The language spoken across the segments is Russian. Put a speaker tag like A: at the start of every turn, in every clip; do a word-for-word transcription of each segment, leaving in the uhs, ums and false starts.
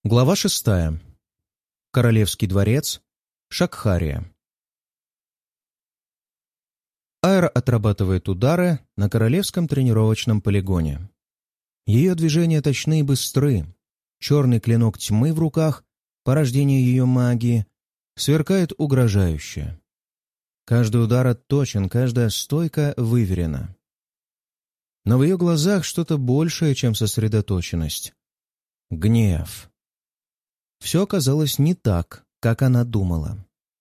A: Глава шестая. Королевский дворец. Шакхария. Айра отрабатывает удары на королевском тренировочном полигоне. Ее движения точны и быстры. Черный клинок тьмы в руках, порождение ее магии, сверкает угрожающе. Каждый удар отточен, каждая стойка выверена. Но в ее глазах что-то большее, чем сосредоточенность. Гнев. Все оказалось не так, как она думала.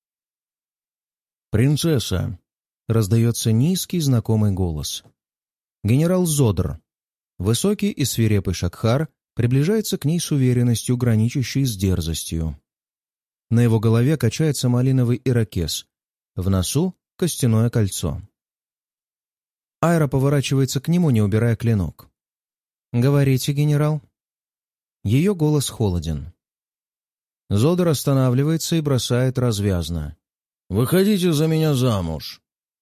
A: «Принцесса!» — раздается низкий знакомый голос. Генерал Зодр, высокий и свирепый шакхар, приближается к ней с уверенностью, граничащей с дерзостью. На его голове качается малиновый ирокез, в носу — костяное кольцо. Айра поворачивается к нему, не убирая клинок. «Говорите, генерал». Ее голос холоден. Зодр останавливается и бросает развязно: «Выходите за меня замуж!»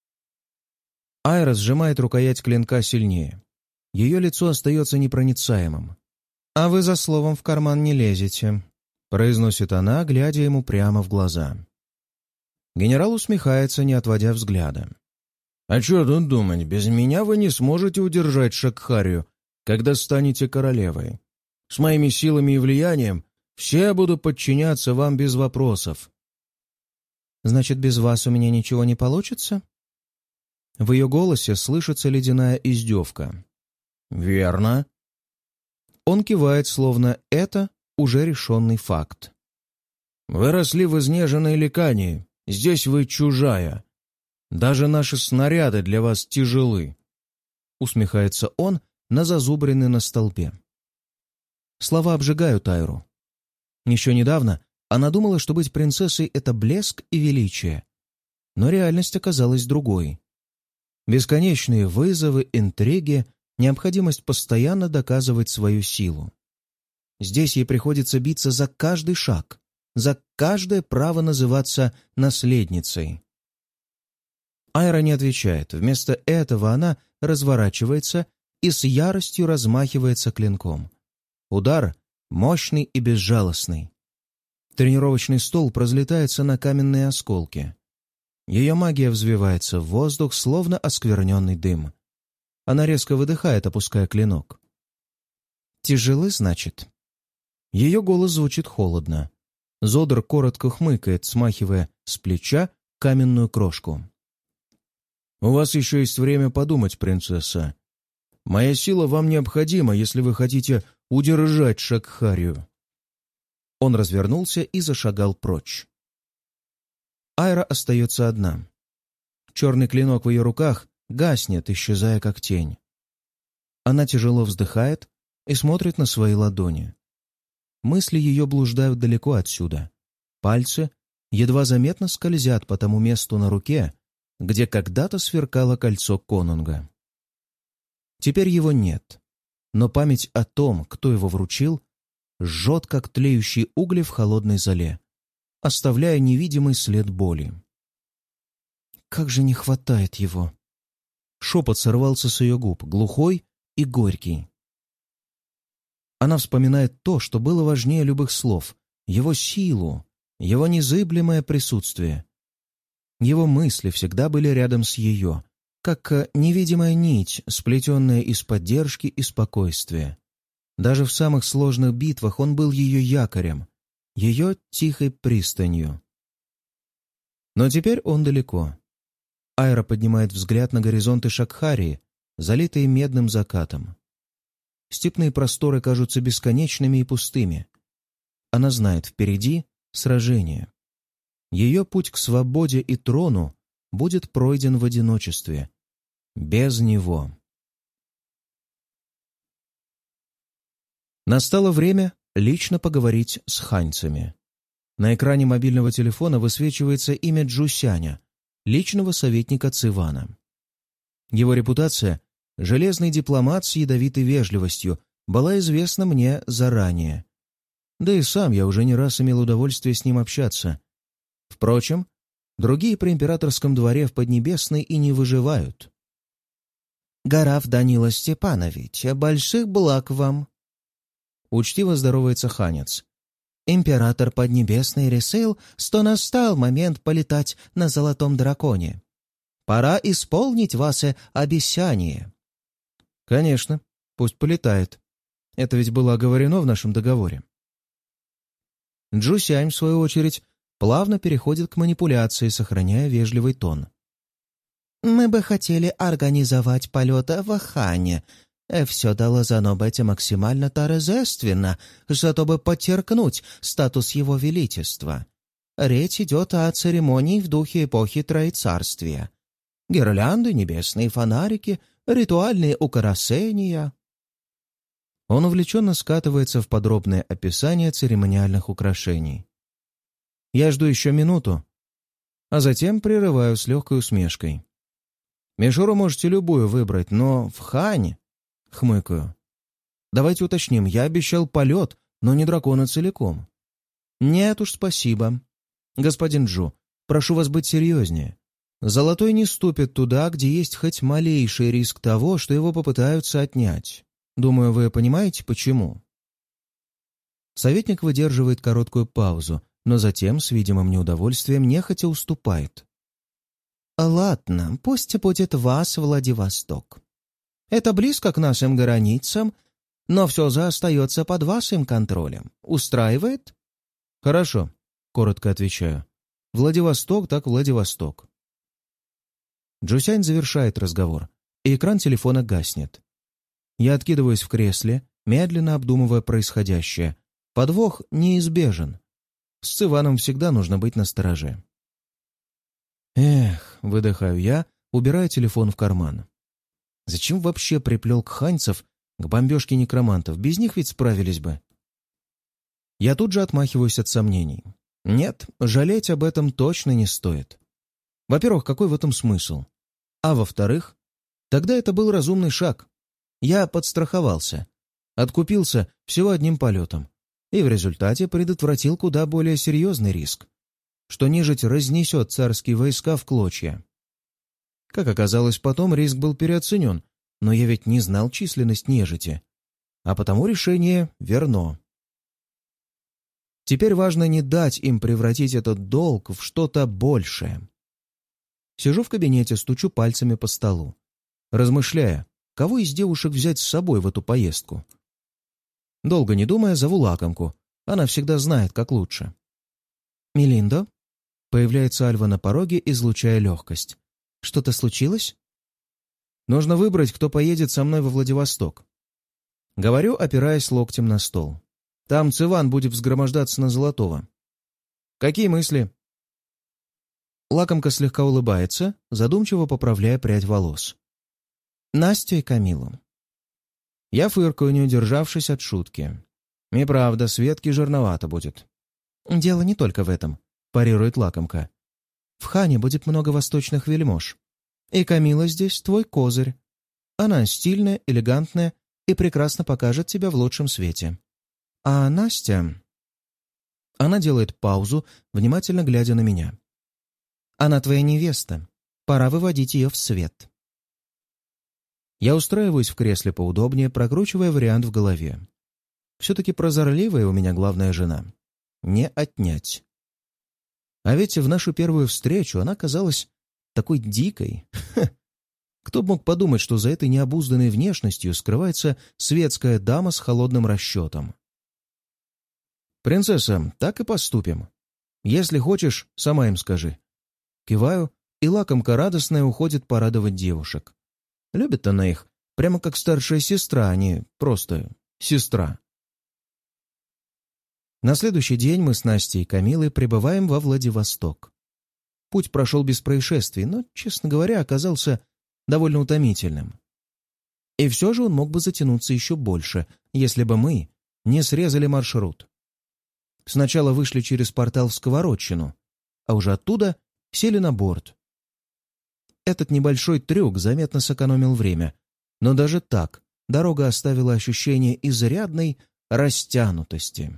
A: Айра сжимает рукоять клинка сильнее. Ее лицо остается непроницаемым. «А вы за словом в карман не лезете», — произносит она, глядя ему прямо в глаза. Генерал усмехается, не отводя взгляда. «А что тут думать, без меня вы не сможете удержать Шакхарию, когда станете королевой. С моими силами и влиянием все буду подчиняться вам без вопросов».
B: «Значит, без вас у меня ничего не получится?» В ее голосе слышится ледяная издевка.
A: «Верно».
B: Он кивает, словно это уже решенный факт.
A: «Вы росли в изнеженной Ликании. Здесь вы чужая. Даже наши снаряды для вас тяжелы», — усмехается он на зазубрины на столбе. Слова обжигают Айру. Еще недавно она думала, что быть принцессой — это блеск и величие. Но реальность оказалась другой. Бесконечные вызовы, интриги, необходимость постоянно доказывать свою силу. Здесь ей приходится биться за каждый шаг, за каждое право называться наследницей. Айра не отвечает. Вместо этого она разворачивается и с яростью размахивается клинком. Удар мощный и безжалостный. Тренировочный стол разлетается на каменные осколки. Ее магия взвивается в воздух, словно оскверненный дым. Она резко выдыхает, опуская клинок. «Тяжелы, значит?» Ее голос звучит холодно. Зодр коротко хмыкает, смахивая с плеча каменную крошку. «У вас еще есть время подумать, принцесса. Моя сила вам необходима, если вы хотите удержать Шакхарию». Он развернулся и зашагал прочь. Айра остается одна. Черный клинок в ее руках гаснет, исчезая как тень. Она тяжело вздыхает и смотрит на свои ладони. Мысли ее блуждают далеко отсюда. Пальцы едва заметно скользят по тому месту на руке, где когда-то сверкало кольцо конунга. Теперь его нет, но память о том, кто его вручил, жжет, как тлеющие угли в холодной золе, оставляя невидимый след боли. «Как же не хватает его!» Шепот сорвался с ее губ, глухой и горький. Она вспоминает то, что было важнее любых слов, его силу, его незыблемое присутствие. Его мысли всегда были рядом с ее, как невидимая нить, сплетенная из поддержки и спокойствия. Даже в самых сложных битвах он был ее якорем, ее тихой пристанью. Но теперь он далеко. Айра поднимает взгляд на горизонты Шакхарии, залитые медным закатом. Степные просторы кажутся бесконечными и пустыми. Она знает, впереди сражение. Ее путь к свободе и трону будет пройден в одиночестве. Без него. Настало время лично поговорить с ханьцами. На экране мобильного телефона высвечивается имя Джусяня, личного советника Цивана. Его репутация — железный дипломат с ядовитой вежливостью — была известна мне заранее. Да и сам я уже не раз имел удовольствие с ним общаться. Впрочем, другие при императорском дворе в Поднебесной и не выживают. «Гараф Данила Степанович, больших благ вам!» Учтиво здоровается ханец.
B: Император Поднебесный решил, что настал момент полетать на Золотом Драконе. Пора исполнить ваше обещание».
A: «Конечно, пусть полетает. Это ведь было оговорено в нашем договоре». Джусянь, в свою очередь, плавно переходит к манипуляции, сохраняя вежливый тон.
B: «Мы бы хотели организовать полет в Хане. Все должно быть максимально торжественно, чтобы подчеркнуть статус его величества. Речь идет о церемонии в духе эпохи Троецарствия. Гирлянды, небесные фонарики, ритуальные украшения».
A: Он увлеченно скатывается в подробное описание церемониальных украшений. Я жду еще минуту, а затем прерываю с легкой усмешкой. «Мишуру можете любую выбрать, но в Хане...» — хмыкаю. «Давайте уточним, я обещал полет, но не дракона целиком». «Нет уж, спасибо. Господин Джу, прошу вас быть серьезнее. Золотой не ступит туда, где есть хоть малейший риск того, что его попытаются отнять. Думаю, вы понимаете, почему». Советник выдерживает короткую паузу, но затем, с видимым неудовольствием, нехотя уступает.
B: «Ладно, пусть будет вас Владивосток. Это близко к нашим границам, но все же остается под вашим контролем. Устраивает?»
A: «Хорошо», — коротко отвечаю. «Владивосток так Владивосток». Джусянь завершает разговор, и экран телефона гаснет. Я откидываюсь в кресле, медленно обдумывая происходящее. Подвох неизбежен. С Циваном всегда нужно быть настороже. «Эх», — выдыхаю я, убирая телефон в карман. «Зачем вообще приплел кханьцев к бомбежке некромантов? Без них ведь справились бы». Я тут же отмахиваюсь от сомнений. Нет, жалеть об этом точно не стоит. Во-первых, какой в этом смысл? А во-вторых, тогда это был разумный шаг. Я подстраховался, откупился всего одним полетом и в результате предотвратил куда более серьезный риск, что нежить разнесет царские войска в клочья. Как оказалось, потом риск был переоценен, но я ведь не знал численность нежити, а потому решение верно. Теперь важно не дать им превратить этот долг в что-то большее. Сижу в кабинете, стучу пальцами по столу, размышляя, кого из девушек взять с собой в эту поездку. Долго не думая, зову лакомку. Она всегда знает, как лучше.
B: «Мелиндо?»
A: Появляется Альва на пороге, излучая легкость.
B: «Что-то случилось?»
A: «Нужно выбрать, кто поедет со мной во Владивосток». Говорю, опираясь локтем на стол. «Там Циван будет взгромождаться на Золотого». «Какие мысли?» Лакомка слегка улыбается, задумчиво поправляя прядь волос.
B: «Настю и Камилу».
A: Я фыркаю, не удержавшись от шутки. И правда, Светке жирновато будет.
B: «Дело не только в этом», — парирует лакомка. «В Хане будет много восточных вельмож. И Камила здесь твой козырь. Она стильная, элегантная и прекрасно покажет тебя в лучшем свете. А Настя...» Она делает паузу, внимательно глядя на меня. «Она твоя невеста. Пора выводить ее в свет».
A: Я устраиваюсь в кресле поудобнее, прокручивая вариант в голове. Все-таки прозорливая у меня главная жена. Не отнять. А ведь в нашу первую встречу она казалась такой дикой. Ха. Кто бы мог подумать, что за этой необузданной внешностью скрывается светская дама с холодным расчетом. «Принцесса, так и поступим. Если хочешь, сама им скажи». Киваю, и лакомка радостная уходит порадовать девушек. Любит она их, прямо как старшая сестра, а не просто сестра. На следующий день мы с Настей и Камилой прибываем во Владивосток. Путь прошел без происшествий, но, честно говоря, оказался довольно утомительным. И все же он мог бы затянуться еще больше, если бы мы не срезали маршрут. Сначала вышли через портал в Сковородчину, а уже оттуда сели на борт. Этот небольшой трюк заметно сэкономил время, но даже так дорога оставила ощущение изрядной растянутости.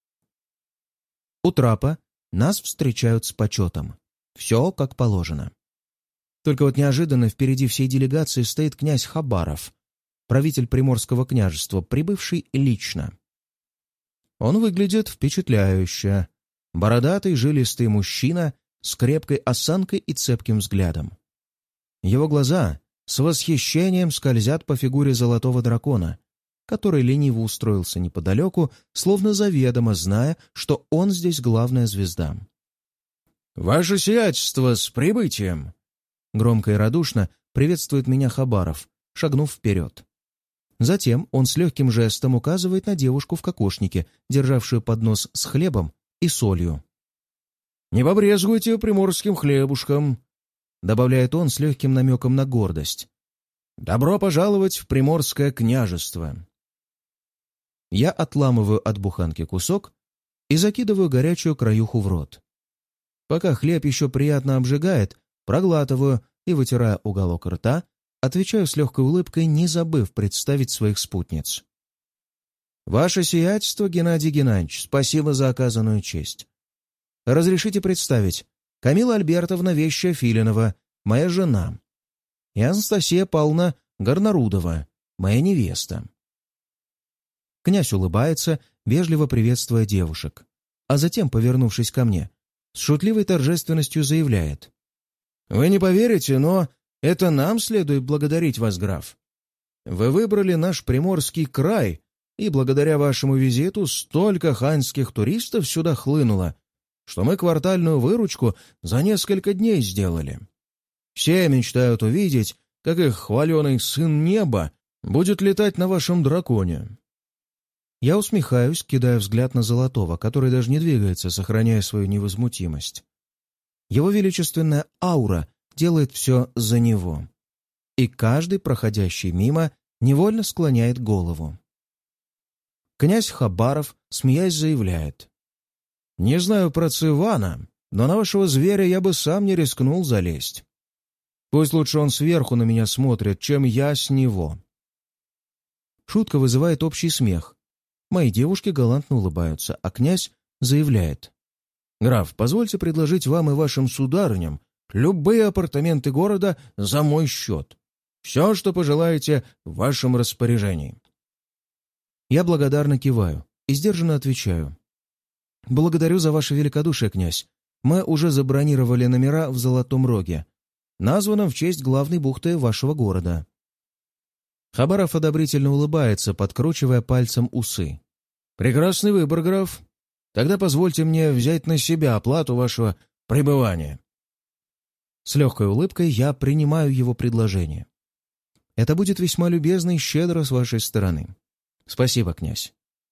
A: У трапа нас встречают с почетом. Все как положено. Только вот неожиданно впереди всей делегации стоит князь Хабаров, правитель Приморского княжества, прибывший лично. Он выглядит впечатляюще. Бородатый, жилистый мужчина с крепкой осанкой и цепким взглядом. Его глаза с восхищением скользят по фигуре золотого дракона, который лениво устроился неподалеку, словно заведомо зная, что он здесь главная звезда. «Ваше сиятельство, с прибытием!» Громко и радушно приветствует меня Хабаров, шагнув вперед. Затем он с легким жестом указывает на девушку в кокошнике, державшую поднос с хлебом и солью. «Не побрезгуйте приморским хлебушком», — добавляет он с легким намеком на гордость. «Добро пожаловать в Приморское княжество». Я отламываю от буханки кусок и закидываю горячую краюху в рот. Пока хлеб еще приятно обжигает, проглатываю и, вытирая уголок рта, отвечаю с легкой улыбкой, не забыв представить своих спутниц. «Ваше сиятельство, Геннадий Геннадьевич, спасибо за оказанную честь. Разрешите представить, Камила Альбертовна Вещая Филинова, моя жена, и Анастасия Павловна Горнарудова, моя невеста». Князь улыбается, вежливо приветствуя девушек, а затем, повернувшись ко мне, с шутливой торжественностью заявляет: «Вы не поверите, но это нам следует благодарить вас, граф. Вы выбрали наш Приморский край, и благодаря вашему визиту столько ханьских туристов сюда хлынуло, что мы квартальную выручку за несколько дней сделали. Все мечтают увидеть, как их хваленый сын неба будет летать на вашем драконе». Я усмехаюсь, кидая взгляд на Золотого, который даже не двигается, сохраняя свою невозмутимость. Его величественная аура делает все за него, и каждый, проходящий мимо, невольно склоняет голову. Князь Хабаров, смеясь, заявляет: «Не знаю про Цивана, но на вашего зверя я бы сам не рискнул залезть. Пусть лучше он сверху на меня смотрит, чем я с него». Шутка вызывает общий смех. Мои девушки галантно улыбаются, а князь заявляет: «Граф, позвольте предложить вам и вашим сударыням любые апартаменты города за мой счет. Все, что пожелаете, в вашем распоряжении». Я благодарно киваю и сдержанно отвечаю: «Благодарю за ваше великодушие, князь. Мы уже забронировали номера в Золотом Роге, названном в честь главной бухты вашего города». Хабаров одобрительно улыбается, подкручивая пальцем усы. «Прекрасный выбор, граф. Тогда позвольте мне взять на себя оплату вашего пребывания». С легкой улыбкой я принимаю его предложение. «Это будет весьма любезно и щедро с вашей стороны. Спасибо, князь».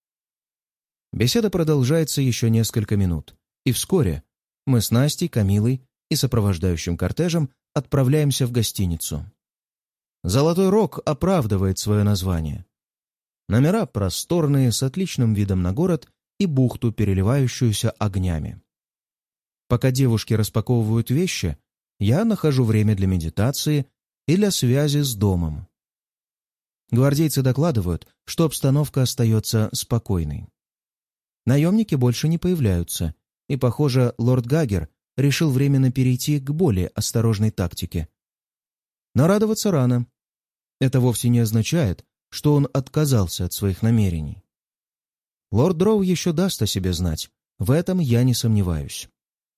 A: Беседа продолжается еще несколько минут, и вскоре мы с Настей, Камилой и сопровождающим кортежем отправляемся в гостиницу. «Золотой Рог» оправдывает свое название. Номера просторные, с отличным видом на город и бухту, переливающуюся огнями. Пока девушки распаковывают вещи, я нахожу время для медитации и для связи с домом. Гвардейцы докладывают, что обстановка остается спокойной. Наемники больше не появляются, и, похоже, лорд Гагер решил временно перейти к более осторожной тактике. Но радоваться рано. Это вовсе не означает, что он отказался от своих намерений. Лорд Дроу еще даст о себе знать, в этом я не сомневаюсь.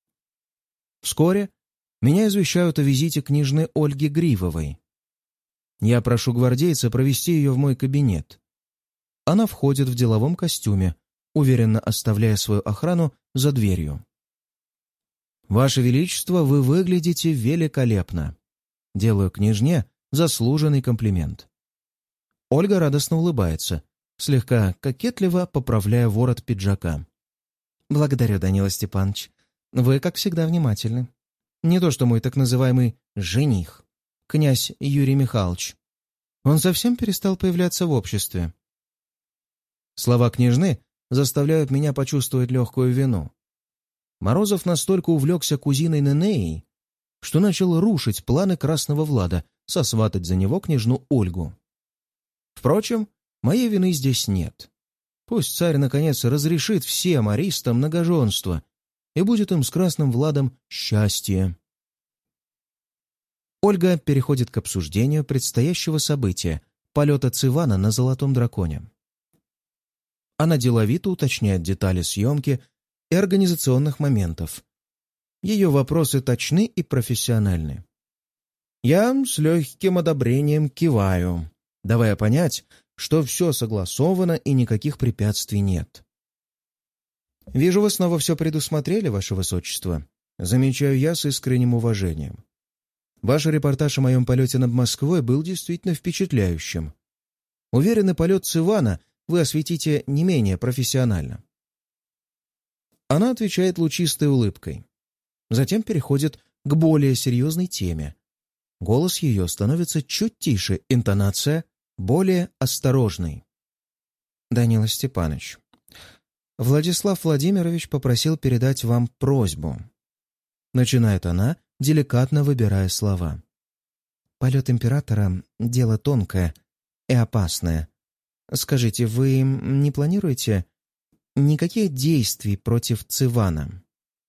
A: Вскоре меня извещают о визите княжны Ольги Гривовой. Я прошу гвардейца провести ее в мой кабинет. Она входит в деловом костюме, уверенно оставляя свою охрану за дверью. «Ваше Величество, вы выглядите великолепно!» Делаю княжне заслуженный комплимент. Ольга радостно улыбается, слегка кокетливо поправляя ворот пиджака. «Благодарю, Данила Степанович. Вы, как всегда, внимательны. Не то что мой так называемый жених, князь Юрий Михайлович. Он совсем перестал появляться в обществе». Слова княжны заставляют меня почувствовать легкую вину. Морозов настолько увлекся кузиной Ненеей, что начал рушить планы Красного Влада сосватать за него княжну Ольгу. Впрочем, моей вины здесь нет. Пусть царь, наконец, разрешит всем аристам многоженство, и будет им с Красным Владом счастье. Ольга переходит к обсуждению предстоящего события — полета Цивана на Золотом Драконе.
B: Она деловито уточняет детали съемки и организационных моментов. Ее вопросы точны и профессиональны. Я с легким одобрением киваю, давая понять, что все согласовано и никаких препятствий нет. «Вижу, вы снова все предусмотрели, Ваше Высочество», — замечаю я с искренним уважением. «Ваш репортаж о моем полете над Москвой был действительно впечатляющим. Уверенный полет Цивана вы осветите не менее профессионально». Она отвечает лучистой улыбкой. Затем переходит к более серьезной теме. Голос ее становится чуть тише, интонация более осторожной. «Данила Степанович, Владислав Владимирович попросил передать вам просьбу». Начинает она, деликатно выбирая слова. «Полет императора — дело тонкое и опасное. Скажите, вы не планируете никаких действий против Цивана?»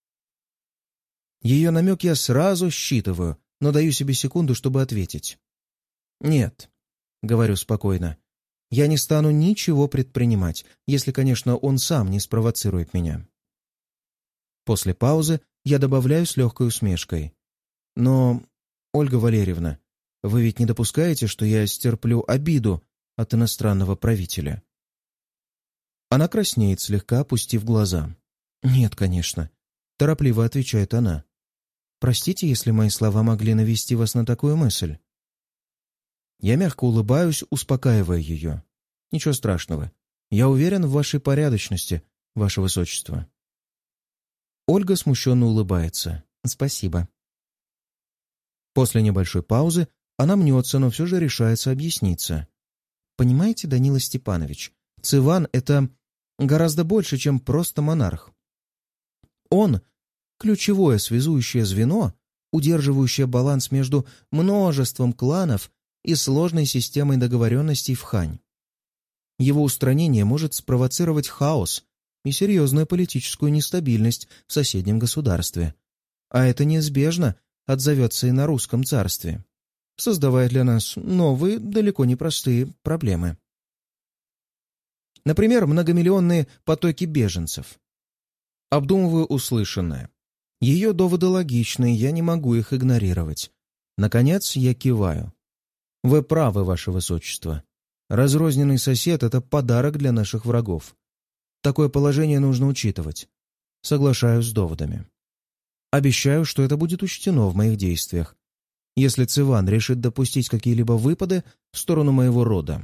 B: Ее намек я сразу считываю, но даю себе секунду, чтобы ответить. «Нет», — говорю спокойно, — «я не стану ничего предпринимать, если, конечно, он сам не спровоцирует меня». После паузы я добавляю с легкой усмешкой. «Но, Ольга Валерьевна, вы ведь не допускаете, что я стерплю обиду от иностранного правителя?» Она краснеет, слегка опустив глаза. «Нет, конечно», — торопливо отвечает она. «Простите, если мои слова могли навести вас на такую мысль». Я мягко улыбаюсь, успокаивая ее. «Ничего страшного. Я уверен в вашей порядочности, Ваше Высочество». Ольга смущенно улыбается. «Спасибо». После небольшой паузы она мнется, но все же решается объясниться. «Понимаете, Данила Степанович, Циван — это гораздо больше, чем просто монарх. Он — ключевое связующее звено, удерживающее баланс между множеством кланов и сложной системой договоренностей в Хань. Его устранение может спровоцировать хаос и серьезную политическую нестабильность в соседнем государстве. А это неизбежно отзовется и на русском царстве, создавая для нас новые, далеко не простые проблемы. Например, многомиллионные потоки беженцев. Обдумываю услышанное. Ее доводы логичны, я не могу их игнорировать. Наконец, я киваю. «Вы правы, Ваше Высочество. Разрозненный сосед — это подарок для наших врагов. Такое положение нужно учитывать. Соглашаюсь с доводами. Обещаю, что это будет учтено в моих действиях, если Циван решит допустить какие-либо выпады в сторону моего рода».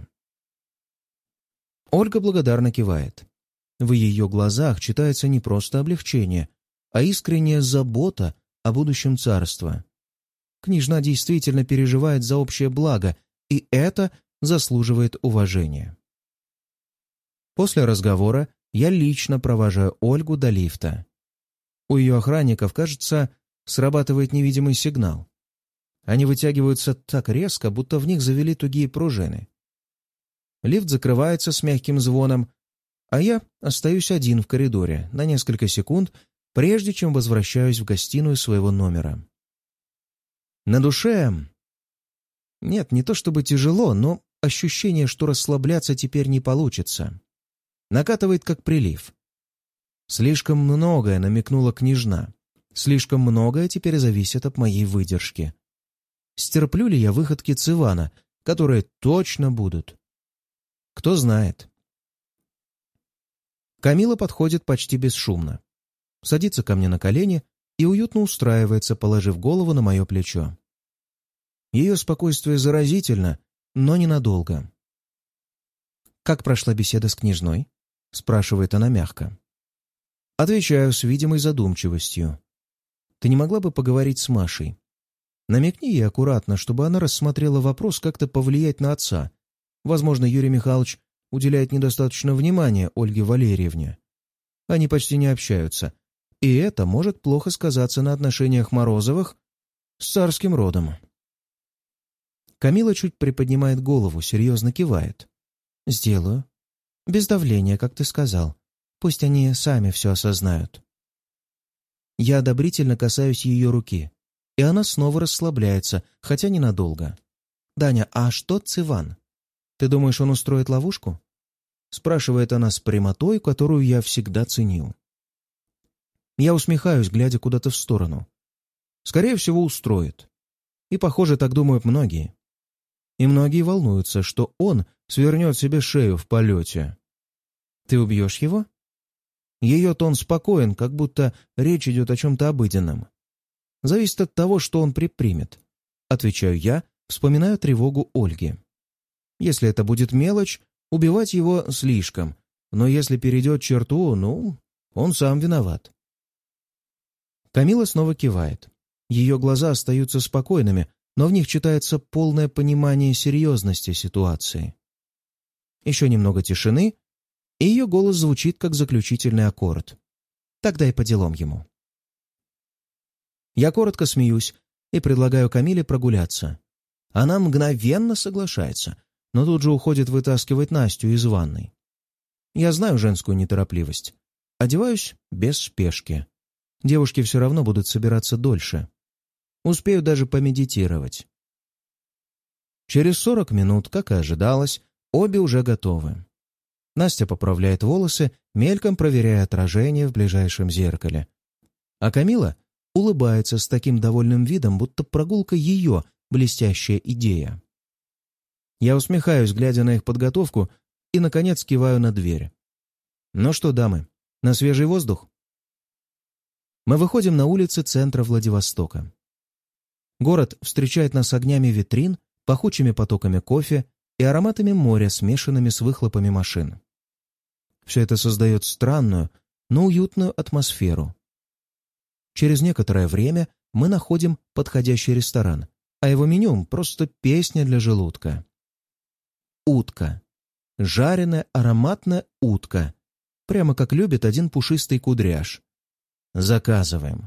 B: Ольга благодарно кивает. В ее глазах читается не просто облегчение, а искренняя забота о будущем царства. Княжна действительно переживает за общее благо, и это заслуживает уважения. После разговора я лично провожаю Ольгу до лифта. У ее охранников, кажется, срабатывает невидимый сигнал. Они вытягиваются так резко, будто в них завели тугие пружины. Лифт закрывается с мягким звоном, а я остаюсь один в коридоре на несколько секунд, прежде чем возвращаюсь в гостиную своего номера. На душе... Нет, не то чтобы тяжело, но ощущение, что расслабляться теперь не получится. Накатывает как прилив. Слишком многое намекнула княжна. Слишком многое теперь зависит от моей выдержки. Стерплю ли я выходки Цивана, которые точно будут? Кто знает. Камила подходит почти бесшумно. Садится ко мне на колени и уютно устраивается, положив голову на мое плечо. Ее спокойствие заразительно, но ненадолго. «Как прошла беседа с княжной?» — спрашивает она мягко. Отвечаю с видимой задумчивостью. «Ты не могла бы поговорить с Машей? Намекни ей аккуратно, чтобы она рассмотрела вопрос, как-то повлиять на отца. Возможно, Юрий Михайлович уделяет недостаточно внимания Ольге Валерьевне. Они почти не общаются, и это может плохо сказаться на отношениях Морозовых с царским родом». Камила чуть приподнимает голову, серьезно кивает. «Сделаю. Без давления, как ты сказал. Пусть они сами все осознают». Я одобрительно касаюсь ее руки, и она снова расслабляется, хотя ненадолго. «Даня, а что Циван? Ты думаешь, он устроит ловушку?»
A: спрашивает она с прямотой, которую я всегда ценил. Я усмехаюсь, глядя куда-то в сторону. Скорее всего, устроит. И, похоже, так думают многие. И многие волнуются, что он свернет себе шею в полете. «Ты убьешь его?» Ее тон спокоен, как будто речь идет о чем-то обыденном. «Зависит от того, что он предпримет», — отвечаю я, вспоминаю тревогу Ольги. «Если это будет мелочь, убивать его слишком, но если перейдет черту, ну, он сам виноват». Камила снова кивает. Ее глаза остаются спокойными, но в них читается полное понимание серьезности ситуации. Еще немного тишины, и ее голос звучит как заключительный аккорд. Тогда и по делам ему. Я коротко смеюсь и предлагаю Камиле прогуляться. Она мгновенно соглашается, но тут же уходит вытаскивать Настю из ванной. Я знаю женскую неторопливость. Одеваюсь без спешки. Девушки все равно будут собираться дольше. Успею даже помедитировать. Через сорок минут, как и ожидалось, обе уже готовы. Настя поправляет волосы, мельком проверяя отражение в ближайшем зеркале. А Камила улыбается с таким довольным видом, будто прогулка ее блестящая идея. Я усмехаюсь, глядя на их подготовку, и, наконец, киваю на дверь. «Ну что, дамы, на свежий воздух?» Мы выходим на улицы центра Владивостока. Город встречает нас огнями витрин, пахучими потоками кофе и ароматами моря, смешанными с выхлопами машин. Все это создает странную, но уютную атмосферу. Через некоторое время мы находим подходящий ресторан, а его меню — просто песня для желудка. Утка. Жареная ароматная утка. Прямо как любит один пушистый кудряш. Заказываем.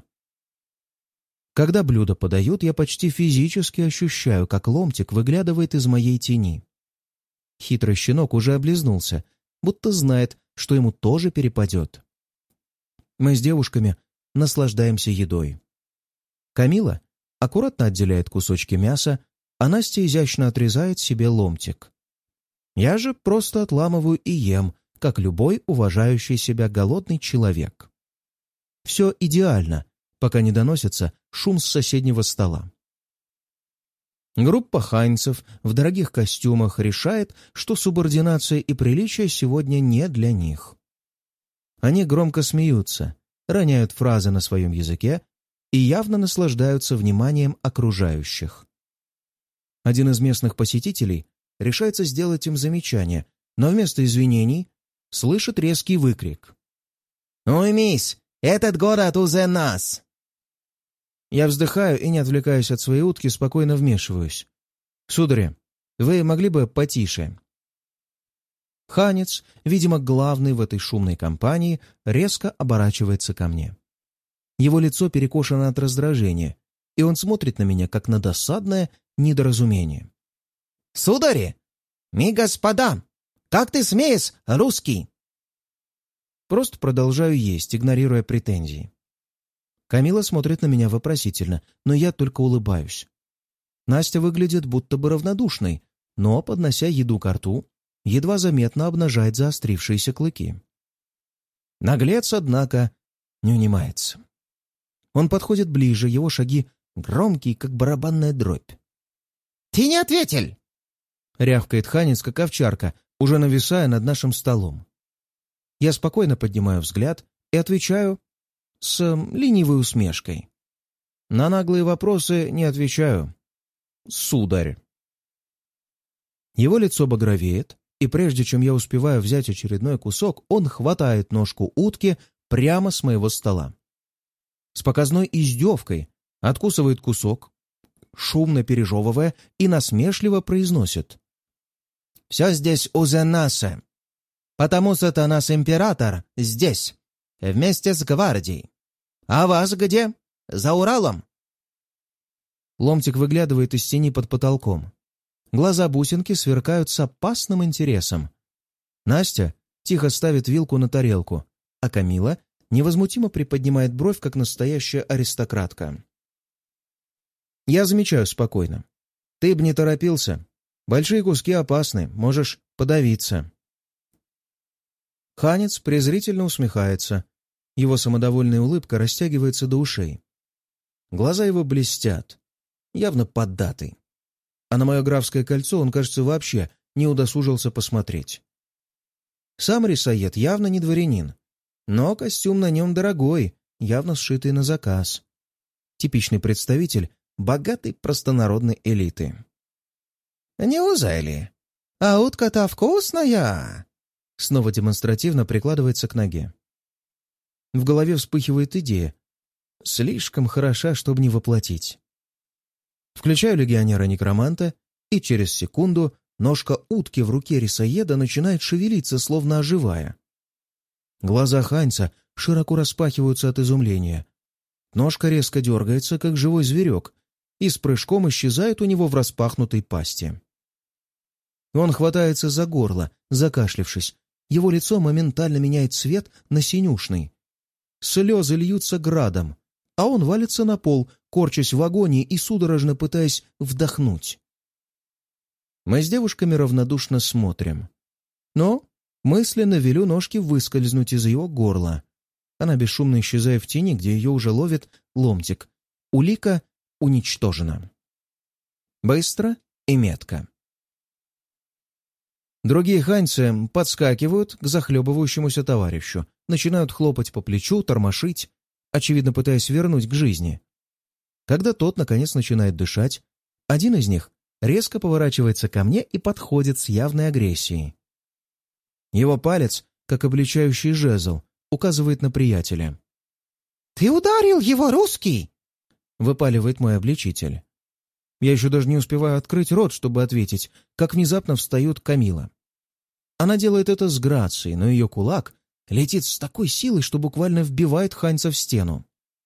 A: Когда блюдо подают, я почти физически ощущаю, как ломтик выглядывает из моей тени. Хитрый щенок уже облизнулся, будто знает, что ему тоже перепадет. Мы с девушками наслаждаемся едой. Камила аккуратно отделяет кусочки мяса, а Настя изящно отрезает себе ломтик. Я же просто отламываю и ем, как любой уважающий себя голодный человек. Все идеально, пока не доносится шум с соседнего стола. Группа хайнцев в дорогих костюмах решает, что субординация и приличие сегодня не для них. Они громко смеются, роняют фразы на своем языке и явно наслаждаются вниманием окружающих. Один из местных посетителей решается сделать им замечание, но вместо извинений слышит резкий выкрик. «Уймись! Этот город уже нас!» Я вздыхаю и, не отвлекаясь от своей утки, спокойно вмешиваюсь. «Сударя, вы могли бы потише?» Ханец, видимо, главный в этой шумной компании, резко оборачивается ко мне. Его лицо перекошено от раздражения, и он смотрит на меня, как на досадное недоразумение. «Судари! Ми господа! Как ты смеешь, русский?» Просто продолжаю есть, игнорируя претензии. Камила смотрит на меня вопросительно, но я только улыбаюсь. Настя выглядит будто бы равнодушной, но, поднося еду ко рту, едва заметно обнажает заострившиеся клыки. Наглец, однако, не унимается. Он подходит ближе, его шаги громкие, как барабанная дробь. «Ты не ответил!» — рявкает Ханец, как овчарка, уже нависая над нашим столом. Я спокойно поднимаю взгляд и отвечаю с э, ленивой усмешкой. На наглые вопросы не отвечаю. «Сударь». Его лицо багровеет, и прежде чем я успеваю взять очередной кусок, он хватает ножку утки прямо с моего стола. С показной издевкой откусывает кусок, шумно пережевывая, и насмешливо произносит. «Все здесь уже наше, потому что это наш император здесь, вместе с гвардией. А вас где? За Уралом?» Ломтик выглядывает из тени под потолком. Глаза бусинки сверкают с опасным интересом. Настя тихо ставит вилку на тарелку, а Камила невозмутимо приподнимает бровь, как настоящая аристократка. Я замечаю спокойно. «Ты б не торопился. Большие куски опасны, можешь подавиться». Ханец презрительно усмехается. Его самодовольная улыбка растягивается до ушей. Глаза его блестят, явно поддатый. А на мое графское кольцо он, кажется, вообще не удосужился посмотреть. Сам Рисаед явно не дворянин, но костюм на нем дорогой, явно сшитый на заказ. Типичный представитель богатой простонародной элиты. «Неужели? А утка-то вкусная!» Снова демонстративно прикладывается к ноге. В голове вспыхивает идея. Слишком хороша, чтобы не воплотить. Включаю легионера-некроманта, и через секунду ножка утки в руке Рисаеда начинает шевелиться, словно оживая. Глаза Ханьца широко распахиваются от изумления. Ножка резко дергается, как живой зверек, и с прыжком исчезает у него в распахнутой пасти. Он хватается за горло, закашлявшись. Его лицо моментально меняет цвет на синюшный. Слезы льются градом, а он валится на пол, корчась в агонии и судорожно пытаясь вдохнуть. Мы с девушками равнодушно смотрим. Но мысленно велю ножке выскользнуть из его горла. Она бесшумно исчезает в тени, где ее уже ловит ломтик. Улика уничтожена. Быстро и метко. Другие ханьцы подскакивают к захлебывающемуся товарищу, начинают хлопать по плечу, тормошить, очевидно пытаясь вернуть к жизни. Когда тот, наконец, начинает дышать, один из них резко поворачивается ко мне и подходит с явной агрессией. Его палец, как обличающий жезл, указывает на приятеля. «Ты ударил его, русский!» — выпаливает мой обличитель. Я еще даже не успеваю открыть рот, чтобы ответить, как внезапно встает Камила. Она делает это с грацией, но ее кулак летит с такой силой, что буквально вбивает Ханьца в стену.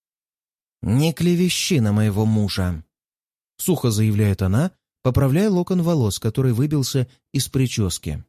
A: «Не клевещи на моего мужа!» — сухо заявляет она, поправляя локон волос, который выбился из прически.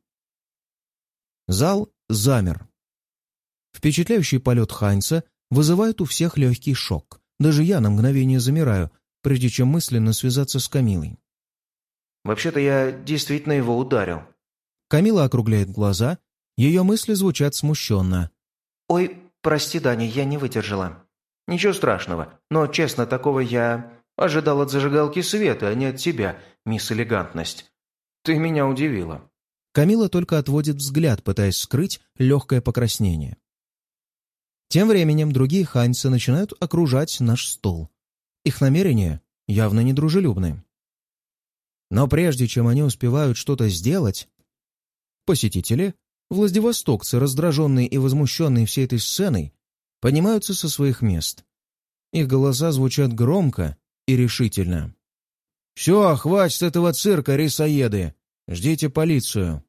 A: Зал замер. Впечатляющий полет Ханьца вызывает у всех легкий шок. Даже я на мгновение замираю, прежде чем мысленно связаться с Камилой. «Вообще-то я действительно его ударил». Камила округляет глаза, ее мысли звучат смущенно. «Ой, прости, Даня, я не выдержала». «Ничего страшного, но, честно, такого я ожидал от зажигалки света, а не от тебя, мисс Элегантность. Ты меня удивила». Камила только отводит взгляд, пытаясь скрыть легкое покраснение. Тем временем другие ханьцы начинают окружать наш стол. Их намерения явно недружелюбны. Но прежде чем они успевают что-то сделать, посетители, владивостокцы, раздраженные и возмущенные всей этой сценой, поднимаются со своих мест. Их голоса звучат громко и решительно. «Все, хватит этого цирка, рисоеды! Ждите полицию!»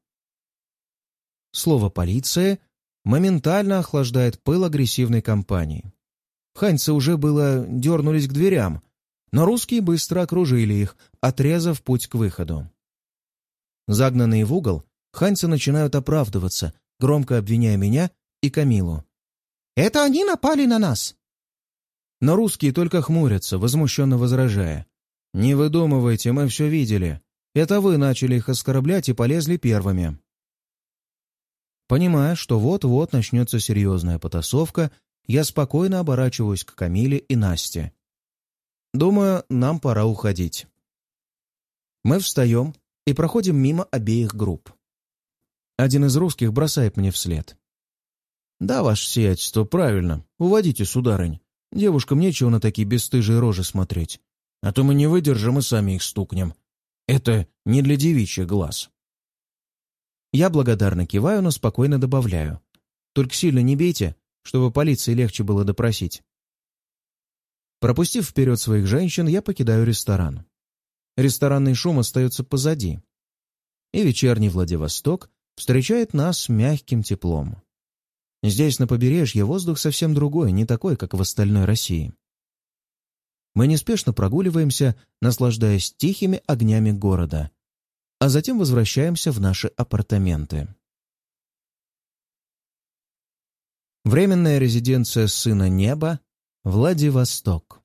A: Слово «полиция» моментально охлаждает пыл агрессивной кампании. Ханьцы уже было дернулись к дверям, но русские быстро окружили их, отрезав путь к выходу. Загнанные в угол, ханьцы начинают оправдываться, громко обвиняя меня и Камилу. «Это они напали на нас!» Но русские только хмурятся, возмущенно возражая. «Не выдумывайте, мы все видели. Это вы начали их оскорблять и полезли первыми». Понимая, что вот-вот начнется серьезная потасовка, я спокойно оборачиваюсь к Камиле и Насте. Думаю, нам пора уходить. Мы встаем и проходим мимо обеих групп. Один из русских бросает мне вслед. «Да, ваше сиятельство, правильно. Уводите, сударынь. Девушкам нечего на такие бесстыжие рожи смотреть. А то мы не выдержим и сами их стукнем. Это не для девичьих глаз». Я благодарно киваю, но спокойно добавляю. «Только сильно не бейте, чтобы полиции легче было допросить». Пропустив вперед своих женщин, я покидаю ресторан. Ресторанный шум остается позади. И вечерний Владивосток встречает нас мягким теплом. Здесь, на побережье, воздух совсем другой, не такой, как в остальной России. Мы неспешно прогуливаемся, наслаждаясь тихими огнями города, а затем возвращаемся в наши апартаменты. Временная резиденция Сына Неба, Владивосток.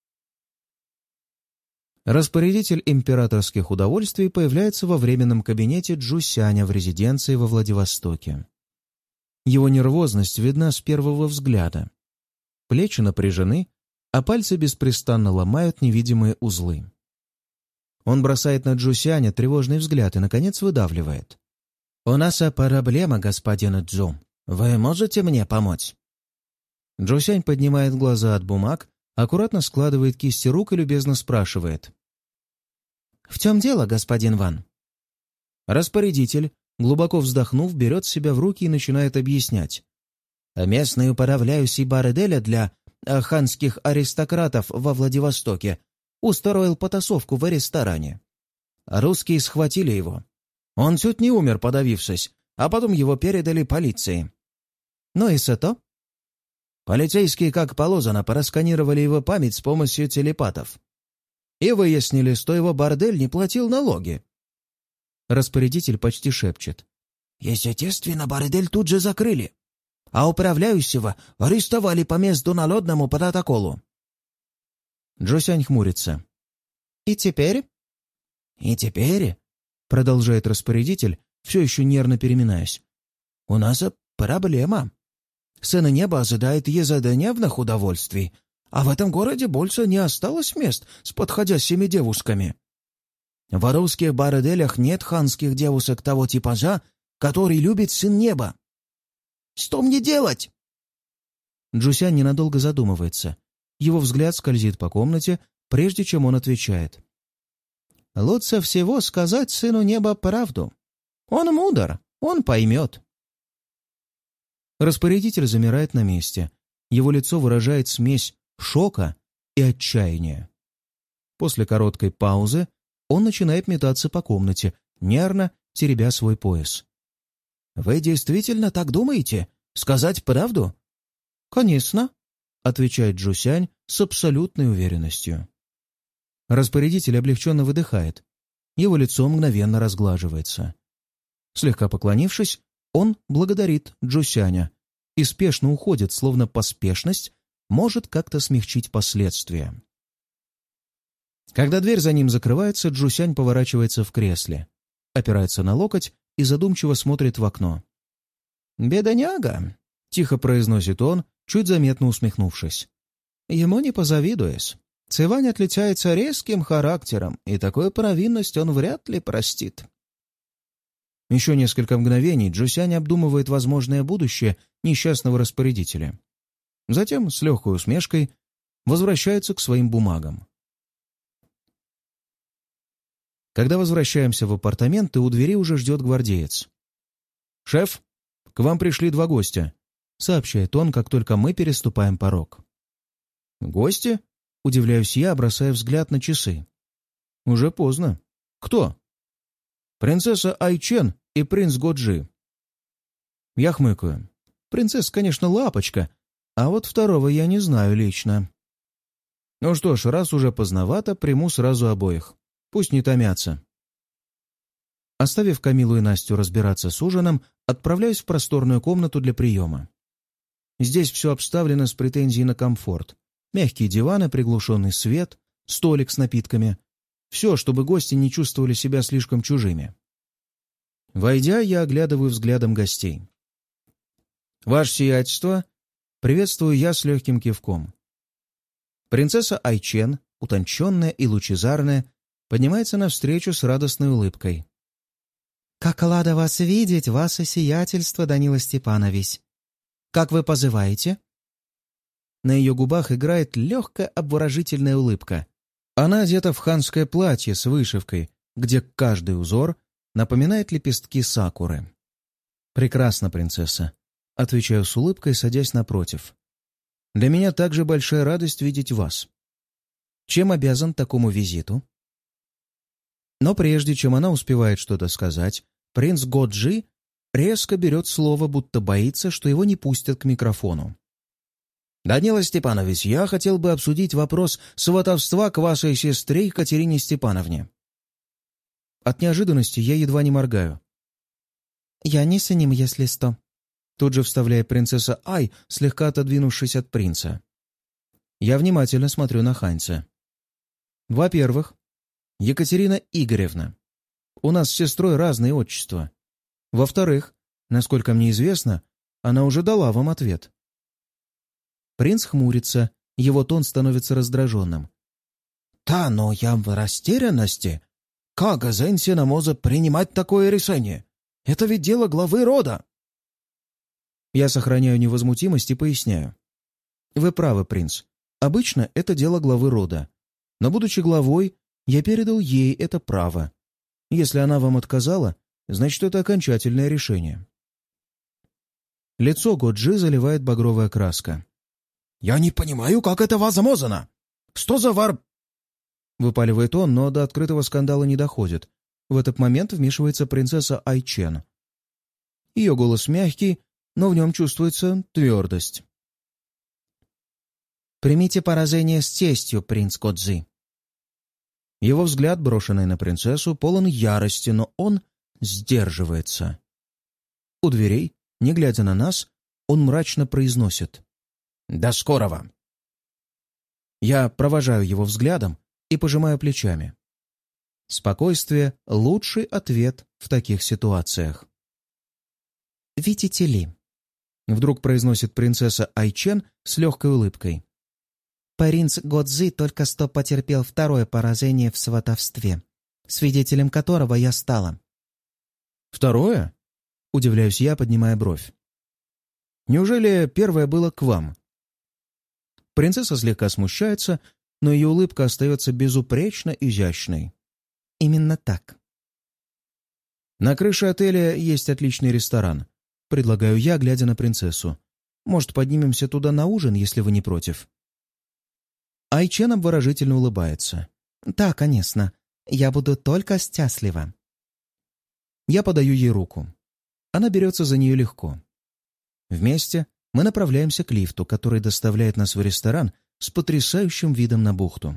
A: Распорядитель императорских удовольствий появляется во временном кабинете Джусяня в резиденции во Владивостоке. Его нервозность видна с первого взгляда. Плечи напряжены, а пальцы беспрестанно ломают невидимые узлы. Он бросает на Джусяня тревожный взгляд и, наконец, выдавливает. «У нас проблема, господин Джу. Вы можете мне помочь?» Джусянь поднимает глаза от бумаг, аккуратно складывает кисти рук и любезно спрашивает. «В чем дело, господин Ван?» Распорядитель, глубоко вздохнув, берет себя в руки и начинает объяснять. «Местный управляющий борделя для э, ханских аристократов во Владивостоке устроил потасовку в ресторане. Русские схватили его. Он чуть не умер, подавившись, а потом его передали полиции. Ну и что? Полицейские, как положено, просканировали его память с помощью телепатов и выяснили, что его бордель не платил налоги». Распорядитель почти шепчет. «Естественно, бордель тут же закрыли, а управляющего арестовали по международному протоколу». Джусянь хмурится. «И теперь?» «И теперь», — продолжает распорядитель, все еще нервно переминаясь, «у нас проблема. Сын неба ожидает ежедневных удовольствий, а в этом городе больше не осталось мест с подходящими девушками. В русских борделях нет ханских девушек того типажа, который любит сын неба. Что мне делать?» Джусянь ненадолго задумывается. Его взгляд скользит по комнате, прежде чем он отвечает. «Лучше всего сказать сыну неба правду. Он мудр, он поймет». Распорядитель замирает на месте. Его лицо выражает смесь шока и отчаяния. После короткой паузы он начинает метаться по комнате, нервно теребя свой пояс. «Вы действительно так думаете? Сказать правду?» «Конечно», — отвечает Джусянь с абсолютной уверенностью. Распорядитель облегченно выдыхает. Его лицо мгновенно разглаживается. Слегка поклонившись, он благодарит Джусяня и спешно уходит, словно поспешность может как-то смягчить последствия. Когда дверь за ним закрывается, Джусянь поворачивается в кресле, опирается на локоть и задумчиво смотрит в окно. «Бедняга!» — тихо произносит он, чуть заметно усмехнувшись. «Ему не позавидуешь. Цивань отличается резким характером, и такую провинность он вряд ли простит». Еще несколько мгновений Джусянь обдумывает возможное будущее несчастного распорядителя. Затем, с легкой усмешкой, возвращается к своим бумагам. Когда возвращаемся в апартаменты, у двери уже ждет гвардеец. «Шеф, к вам пришли два гостя», — сообщает он, как только мы переступаем порог. «Гости?» — удивляюсь я, бросая взгляд на часы. «Уже поздно. Кто?» «Принцесса Айчен и принц Годжи». Я хмыкаю. Принцесса, конечно, лапочка, а вот второго я не знаю лично. Ну что ж, раз уже поздновато, приму сразу обоих. Пусть не томятся. Оставив Камилу и Настю разбираться с ужином, отправляюсь в просторную комнату для приема. Здесь все обставлено с претензией на комфорт. Мягкие диваны, приглушенный свет, столик с напитками. Все, чтобы гости не чувствовали себя слишком чужими. Войдя, я оглядываю взглядом гостей. «Ваше сиятельство!» — приветствую я с легким кивком. Принцесса Айчен, утонченная и лучезарная, поднимается навстречу с радостной улыбкой. «Как рада вас видеть, ваше сиятельство, Данила Степанович! Как вы поживаете?» На ее губах играет легкая обворожительная улыбка. Она одета в ханское платье с вышивкой, где каждый узор напоминает лепестки сакуры. «Прекрасно, принцесса», — отвечаю с улыбкой, садясь напротив. «Для меня также большая радость видеть вас. Чем обязан такому визиту?» Но прежде чем она успевает что-то сказать, принц Годжи резко берет слово, будто боится, что его не пустят к микрофону. «Данила Степанович, я хотел бы обсудить вопрос сватовства к вашей сестре Екатерине Степановне». От неожиданности я едва не моргаю. «Я не с ним, если что», — тут же вставляет принцесса Ай, слегка отодвинувшись от принца. Я внимательно смотрю на ханьца. «Во-первых, Екатерина Игоревна. У нас с сестрой разные отчества. Во-вторых, насколько мне известно, Она уже дала вам ответ».
B: Принц хмурится, его тон становится раздраженным.
A: «Та, но я в растерянности. Как Зенсина может принимать такое решение? Это ведь дело главы рода!»
B: Я сохраняю невозмутимость и поясняю. «Вы правы, принц. Обычно это дело главы рода. Но, будучи главой, я передал ей это право. Если она вам отказала, значит, это окончательное решение». Лицо Годжи заливает багровая краска.
A: «Я не понимаю, как это возможно! Что за вар...»
B: Выпаливает он, но до открытого скандала не доходит. В этот момент вмешивается принцесса Айчен. Ее голос мягкий, но в нем чувствуется твердость. «Примите поражение с честью, принц Годжи». Его взгляд, брошенный на принцессу, полон ярости, но он сдерживается. У дверей, не глядя на нас, он мрачно произносит: «До скорого!» Я провожаю его взглядом и пожимаю плечами. Спокойствие — лучший ответ в таких ситуациях. «Видите ли?» — вдруг произносит принцесса Айчен с легкой улыбкой. «Принц Годзи только что потерпел второе поражение в сватовстве, свидетелем которого я стала».
A: «Второе?» — удивляюсь я, поднимая бровь. «Неужели первое было к вам?» Принцесса слегка смущается, но ее улыбка остается безупречно изящной.
B: «Именно так».
A: «На крыше отеля есть отличный ресторан. Предлагаю я, глядя на принцессу. Может, поднимемся туда на ужин, если вы не против?»
B: Айчен обворожительно улыбается. «Да, конечно. Я буду только счастлива». Я подаю ей руку. Она берется за нее легко. Вместе мы направляемся к лифту, который доставляет нас в ресторан с потрясающим видом на бухту.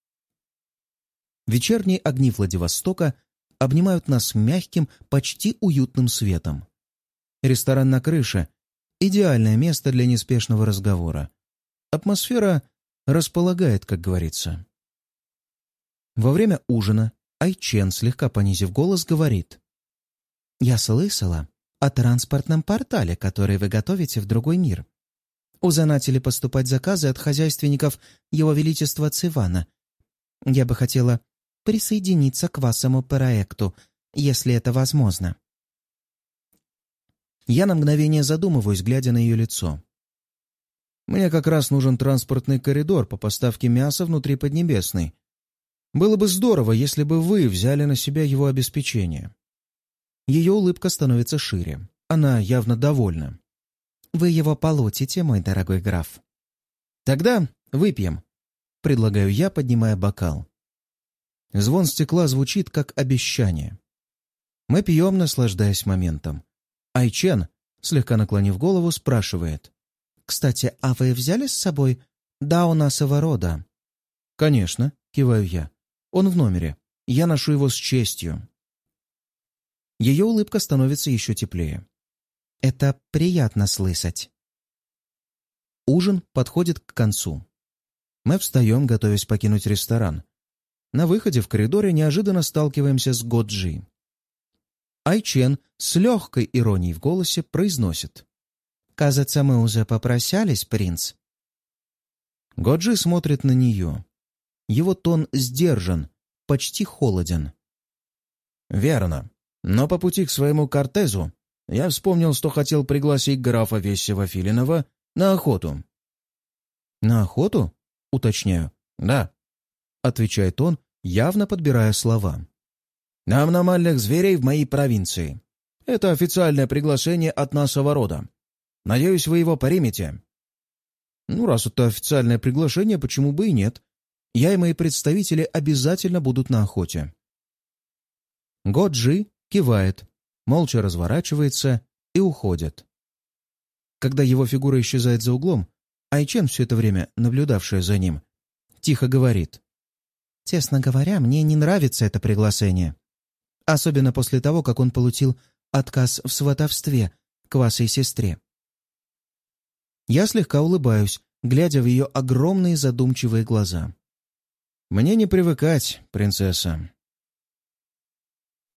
B: Вечерние огни Владивостока обнимают нас мягким, почти уютным светом. Ресторан на крыше — идеальное место для неспешного разговора. Атмосфера располагает, как говорится. Во время ужина Айчен, слегка понизив голос, говорит: «Я слышала о транспортном портале, который вы готовите в другой мир. Уже начали поступать заказы от хозяйственников Его Величества Цивана. Я бы хотела присоединиться к вашему проекту, если это возможно». Я на мгновение задумываюсь, глядя на ее лицо. Мне как раз нужен транспортный коридор по поставке мяса внутри Поднебесной. Было бы здорово, если бы вы взяли на себя его обеспечение. Ее улыбка становится шире. Она явно довольна. «Вы его получите, мой дорогой граф». «Тогда выпьем», — предлагаю я, поднимая бокал. Звон стекла звучит как обещание. Мы пьем, наслаждаясь моментом. Айчен, слегка наклонив голову, спрашивает: «Кстати, а вы взяли с собой даунасова рода?» «Конечно», — киваю я. «Он в номере. Я ношу его с честью». Ее улыбка становится еще теплее. «Это приятно слышать». Ужин подходит к концу. Мы встаем, готовясь покинуть ресторан. На выходе в коридоре неожиданно сталкиваемся с Годжи. Айчен с легкой иронией в голосе произносит: «Кажется, мы уже попрощались, принц». Годжи смотрит на нее. Его тон сдержан, почти холоден. «Верно. Но по пути к своему кортезу я вспомнил, что хотел пригласить графа Весева-Филинова на охоту». «На охоту?» — уточняю. «Да», — отвечает он, явно подбирая слова. «На аномальных зверей в моей провинции. Это официальное приглашение от нашего рода. Надеюсь, вы его примете». «Ну, раз это официальное приглашение, почему бы и нет? Я и мои представители обязательно будут на охоте». Годжи кивает, молча разворачивается и уходит. Когда его фигура исчезает за углом, Айчен, все это время наблюдавшая за ним, тихо говорит: «Честно говоря, мне не нравится это приглашение. Особенно после того, как он получил отказ в сватовстве к вашей сестре». Я слегка улыбаюсь, глядя в ее огромные задумчивые глаза. «Мне не привыкать, принцесса».